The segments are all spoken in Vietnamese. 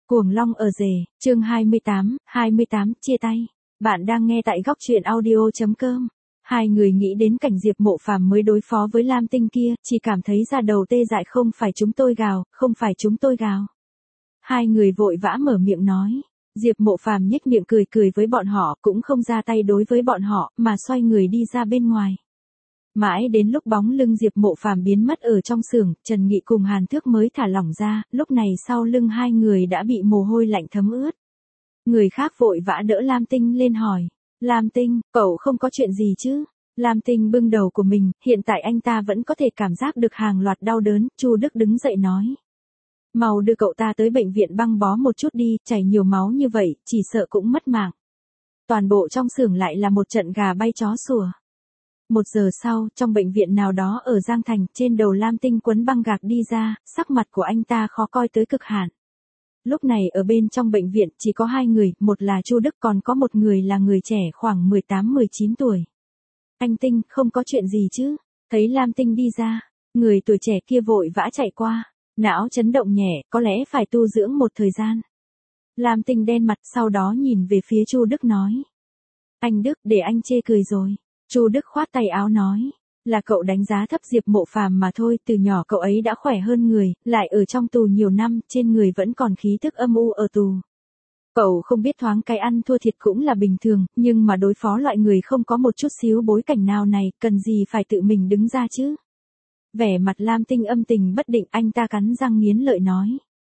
Cuồng long ở rể, chương 28, chia tay. Bạn đang nghe tại góc truyện audio.com. Hai người nghĩ đến cảnh Diệp Mộ Phàm mới đối phó với Lam Tinh kia, chỉ cảm thấy da đầu tê dại. Không phải chúng tôi gào, không phải chúng tôi gào. Hai người vội vã mở miệng nói. Diệp Mộ Phàm nhếch miệng cười cười với bọn họ, cũng không ra tay đối với bọn họ, mà xoay người đi ra bên ngoài. Mãi đến lúc bóng lưng Diệp Mộ Phàm biến mất ở trong xưởng, Trần Nghị cùng Hàn Thước mới thả lỏng ra, lúc này sau lưng hai người đã bị mồ hôi lạnh thấm ướt. Người khác vội vã đỡ Lam Tinh lên hỏi, Lam Tinh, cậu không có chuyện gì chứ? Lam Tinh bưng đầu của mình, hiện tại anh ta vẫn có thể cảm giác được hàng loạt đau đớn. Chu Đức đứng dậy nói, mau đưa cậu ta tới bệnh viện băng bó một chút đi, chảy nhiều máu như vậy, chỉ sợ cũng mất mạng. Toàn bộ trong xưởng lại là một trận gà bay chó sủa. 1 giờ sau, trong bệnh viện nào đó ở Giang Thành, trên đầu Lam Tinh quấn băng gạc đi ra, sắc mặt của anh ta khó coi tới cực hạn. Lúc này ở bên trong bệnh viện chỉ có 2 người, một là Chu Đức, còn có một người là người trẻ khoảng 18-19 tuổi. Anh Tinh, không có chuyện gì chứ? Thấy Lam Tinh đi ra, người tuổi trẻ kia vội vã chạy qua, não chấn động nhẹ, có lẽ phải tu dưỡng một thời gian. Lam Tinh đen mặt, sau đó nhìn về phía Chu Đức nói, anh Đức, để anh chê cười rồi. Chu Đức khoát tay áo nói, là cậu đánh giá thấp Diệp Mộ Phàm mà thôi, từ nhỏ cậu ấy đã khỏe hơn người, lại ở trong tù nhiều năm, trên người vẫn còn khí tức âm u ở tù. Cậu không biết thoáng cái ăn thua thiệt cũng là bình thường, nhưng mà đối phó loại người không có một chút xíu bối cảnh nào này, cần gì phải tự mình đứng ra chứ? Vẻ mặt Lam Tinh âm tình bất định, anh ta cắn răng nghiến lợi nói.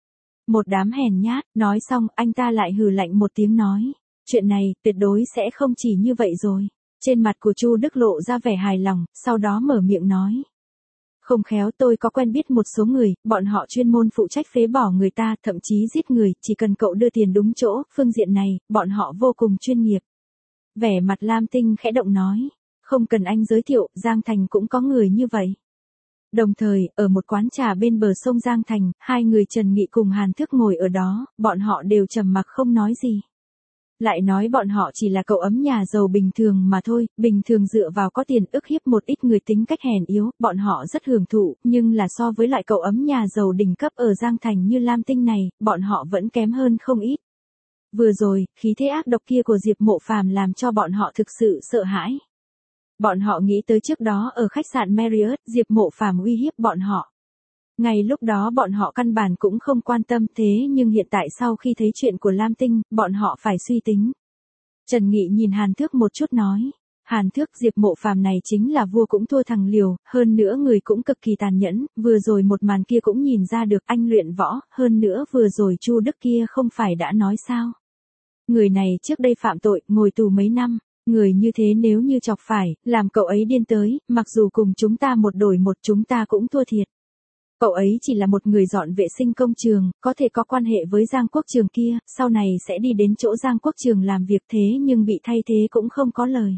Một đám hèn nhát, nói xong, anh ta lại hừ lạnh một tiếng nói, chuyện này, tuyệt đối sẽ không chỉ như vậy rồi. Trên mặt của Chu Đức lộ ra vẻ hài lòng, sau đó mở miệng nói. Không khéo tôi có quen biết một số người, bọn họ chuyên môn phụ trách phế bỏ người ta, thậm chí giết người, chỉ cần cậu đưa tiền đúng chỗ, phương diện này, bọn họ vô cùng chuyên nghiệp. Vẻ mặt Lam Tinh khẽ động nói, không cần anh giới thiệu, Giang Thành cũng có người như vậy. Đồng thời, ở một quán trà bên bờ sông Giang Thành, hai người Trần Nghị cùng Hàn Thước ngồi ở đó, bọn họ đều trầm mặc không nói gì. Lại nói bọn họ chỉ là cậu ấm nhà giàu bình thường mà thôi, bình thường dựa vào có tiền ức hiếp một ít người tính cách hèn yếu, bọn họ rất hưởng thụ, nhưng là so với lại cậu ấm nhà giàu đỉnh cấp ở Giang Thành như Lam Tinh này, bọn họ vẫn kém hơn không ít. Vừa rồi, khí thế ác độc kia của Diệp Mộ Phàm làm cho bọn họ thực sự sợ hãi. Bọn họ nghĩ tới trước đó ở khách sạn Marriott, Diệp Mộ Phàm uy hiếp bọn họ. Ngay lúc đó bọn họ căn bản cũng không quan tâm, thế nhưng hiện tại sau khi thấy chuyện của Lam Tinh, bọn họ phải suy tính. Trần Nghị nhìn Hàn Thước một chút nói, Hàn Thước, Diệp Mộ Phàm này chính là vua cũng thua thằng liều, hơn nữa người cũng cực kỳ tàn nhẫn, vừa rồi một màn kia cũng nhìn ra được anh luyện võ, hơn nữa vừa rồi Chu Đức kia không phải đã nói sao. Người này trước đây phạm tội, ngồi tù mấy năm. Người như thế nếu như chọc phải, làm cậu ấy điên tới, mặc dù cùng chúng ta một đổi một chúng ta cũng thua thiệt. Cậu ấy chỉ là một người dọn vệ sinh công trường, có thể có quan hệ với Giang Quốc Trường kia, sau này sẽ đi đến chỗ Giang Quốc Trường làm việc, thế nhưng bị thay thế cũng không có lời.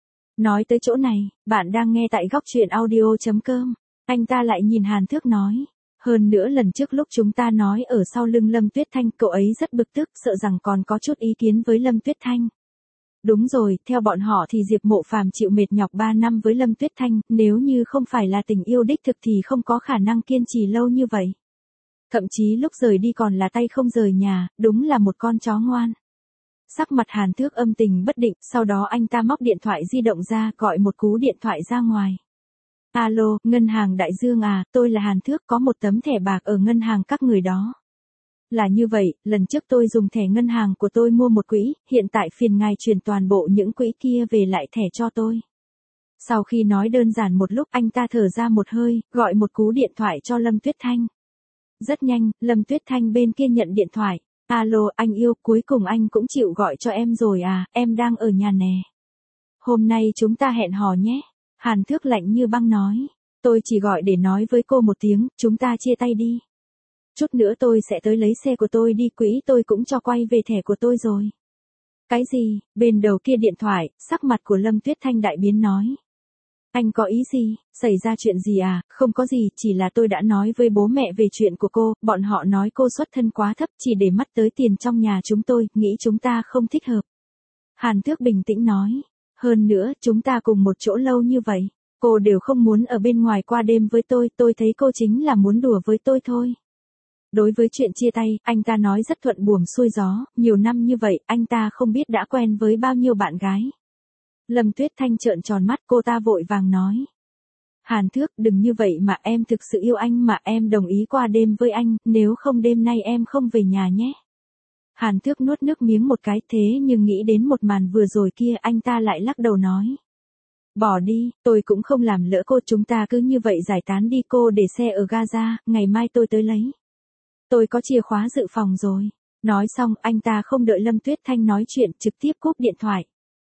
Nói tới chỗ này, bạn đang nghe tại góc truyện audio.com. Anh ta lại nhìn Hàn Thước nói. Hơn nữa lần trước lúc chúng ta nói ở sau lưng Lâm Tuyết Thanh, cậu ấy rất bực tức, sợ rằng còn có chút ý kiến với Lâm Tuyết Thanh. Đúng rồi, theo bọn họ thì Diệp Mộ Phàm chịu mệt nhọc 3 năm với Lâm Tuyết Thanh, nếu như không phải là tình yêu đích thực thì không có khả năng kiên trì lâu như vậy. Thậm chí lúc rời đi còn là tay không rời nhà, đúng là một con chó ngoan. Sắc mặt Hàn Thước âm tình bất định, sau đó anh ta móc điện thoại di động ra, gọi một cú điện thoại ra ngoài. Alo, ngân hàng Đại Dương à, tôi là Hàn Thước, có một tấm thẻ bạc ở ngân hàng các người đó. Là như vậy, lần trước tôi dùng thẻ ngân hàng của tôi mua một quỹ, hiện tại phiền ngài chuyển toàn bộ những quỹ kia về lại thẻ cho tôi. Sau khi nói đơn giản một lúc, anh ta thở ra một hơi, gọi một cú điện thoại cho Lâm Tuyết Thanh. Rất nhanh, Lâm Tuyết Thanh bên kia nhận điện thoại. Alo, anh yêu, cuối cùng anh cũng chịu gọi cho em rồi à, em đang ở nhà nè. Hôm nay chúng ta hẹn hò nhé. Hàn Thước lạnh như băng nói. Tôi chỉ gọi để nói với cô một tiếng, chúng ta chia tay đi. Chút nữa tôi sẽ tới lấy xe của tôi đi, quỹ tôi cũng cho quay về thẻ của tôi rồi. Cái gì? Bên đầu kia điện thoại, sắc mặt của Lâm Tuyết Thanh đại biến nói. Anh có ý gì? Xảy ra chuyện gì à? Không có gì, chỉ là tôi đã nói với bố mẹ về chuyện của cô, bọn họ nói cô xuất thân quá thấp chỉ để mắt tới tiền trong nhà chúng tôi, nghĩ chúng ta không thích hợp. Hàn Thước bình tĩnh nói. Hơn nữa, chúng ta cùng một chỗ lâu như vậy, cô đều không muốn ở bên ngoài qua đêm với tôi thấy cô chính là muốn đùa với tôi thôi. Đối với chuyện chia tay, anh ta nói rất thuận buồm xuôi gió, nhiều năm như vậy, anh ta không biết đã quen với bao nhiêu bạn gái. Lâm Tuyết Thanh trợn tròn mắt, cô ta vội vàng nói. Hàn Thước, đừng như vậy mà, em thực sự yêu anh mà, em đồng ý qua đêm với anh, nếu không đêm nay em không về nhà nhé. Hàn Thước nuốt nước miếng một cái, thế nhưng nghĩ đến một màn vừa rồi kia, anh ta lại lắc đầu nói. Bỏ đi, tôi cũng không làm lỡ cô, chúng ta cứ như vậy giải tán đi, cô để xe ở Gaza, ngày mai tôi tới lấy. Tôi có chìa khóa dự phòng rồi. Nói xong, anh ta không đợi Lâm Tuyết Thanh nói chuyện, trực tiếp cúp điện thoại.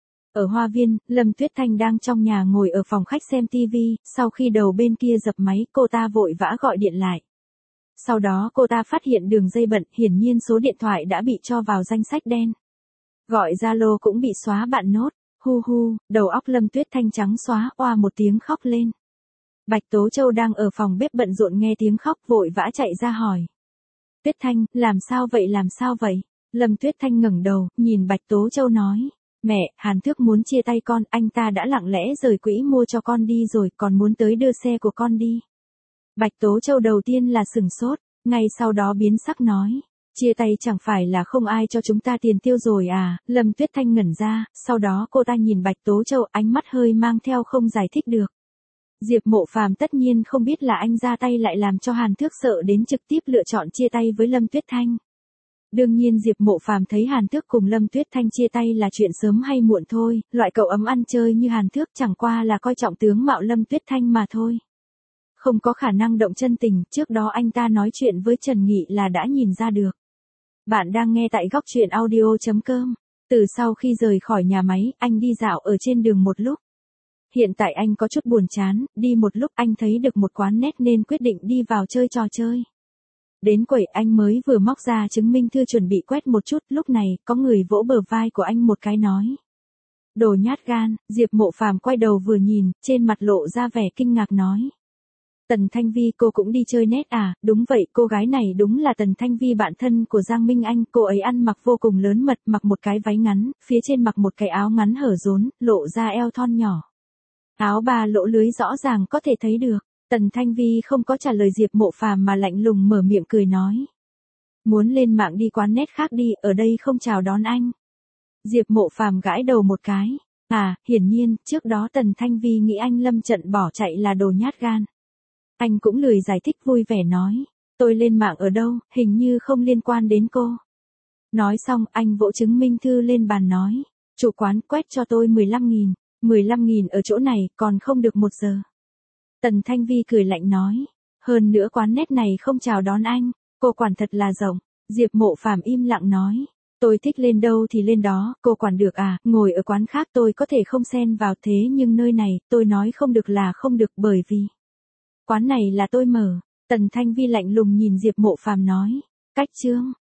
Ở Hoa Viên, Lâm Tuyết Thanh đang trong nhà ngồi ở phòng khách xem TV, sau khi đầu bên kia dập máy, cô ta vội vã gọi điện lại. Sau đó cô ta phát hiện đường dây bận, hiển nhiên số điện thoại đã bị cho vào danh sách đen. Gọi Zalo cũng bị xóa bạn nốt, hu hu, đầu óc Lâm Tuyết Thanh trắng xóa, oa một tiếng khóc lên. Bạch Tố Châu đang ở phòng bếp bận rộn nghe tiếng khóc vội vã chạy ra hỏi. Tuyết Thanh, làm sao vậy? Lâm Tuyết Thanh ngẩng đầu, nhìn Bạch Tố Châu nói. Mẹ, Hàn Thước muốn chia tay con, anh ta đã lặng lẽ rời quỹ mua cho con đi rồi, còn muốn tới đưa xe của con đi. Bạch Tố Châu đầu tiên là sửng sốt, ngay sau đó biến sắc nói. Chia tay chẳng phải là không ai cho chúng ta tiền tiêu rồi à? Lâm Tuyết Thanh ngẩn ra, sau đó cô ta nhìn Bạch Tố Châu, ánh mắt hơi mang theo không giải thích được. Diệp Mộ Phàm tất nhiên không biết là anh ra tay lại làm cho Hàn Thước sợ đến trực tiếp lựa chọn chia tay với Lâm Tuyết Thanh. Đương nhiên Diệp Mộ Phàm thấy Hàn Thước cùng Lâm Tuyết Thanh chia tay là chuyện sớm hay muộn thôi, loại cậu ấm ăn chơi như Hàn Thước chẳng qua là coi trọng tướng mạo Lâm Tuyết Thanh mà thôi. Không có khả năng động chân tình, trước đó anh ta nói chuyện với Trần Nghị là đã nhìn ra được. Bạn đang nghe tại góc truyện audio.com. Từ sau khi rời khỏi nhà máy, anh đi dạo ở trên đường một lúc. Hiện tại anh có chút buồn chán, đi một lúc anh thấy được một quán net nên quyết định đi vào chơi trò chơi. Đến quầy anh mới vừa móc ra chứng minh thư chuẩn bị quét một chút, lúc này, có người vỗ bờ vai của anh một cái nói. Đồ nhát gan, Diệp Mộ Phàm quay đầu vừa nhìn, trên mặt lộ ra vẻ kinh ngạc nói. Tần Thanh Vi, cô cũng đi chơi net à? Đúng vậy, cô gái này đúng là Tần Thanh Vi, bạn thân của Giang Minh Anh, cô ấy ăn mặc vô cùng lớn mật, mặc một cái váy ngắn, phía trên mặc một cái áo ngắn hở rốn, lộ ra eo thon nhỏ. Áo bà lỗ lưới rõ ràng có thể thấy được. Tần Thanh Vi không có trả lời Diệp Mộ Phàm mà lạnh lùng mở miệng cười nói. Muốn lên mạng đi quán net khác đi, ở đây không chào đón anh. Diệp Mộ Phàm gãi đầu một cái. À, hiển nhiên, trước đó Tần Thanh Vi nghĩ anh lâm trận bỏ chạy là đồ nhát gan. Anh cũng lười giải thích, vui vẻ nói. Tôi lên mạng ở đâu, hình như không liên quan đến cô. Nói xong, anh vỗ chứng minh thư lên bàn nói. Chủ quán, quét cho tôi 15.000. 15.000 ở chỗ này, còn không được 1 giờ. Tần Thanh Vi cười lạnh nói. Hơn nữa quán net này không chào đón anh, cô quản thật là rộng. Diệp Mộ Phàm im lặng nói. Tôi thích lên đâu thì lên đó, cô quản được à, ngồi ở quán khác tôi có thể không xen vào, thế nhưng nơi này, tôi nói không được là không được, bởi vì quán này là tôi mở. Tần Thanh Vi lạnh lùng nhìn Diệp Mộ Phàm nói. Cách chương.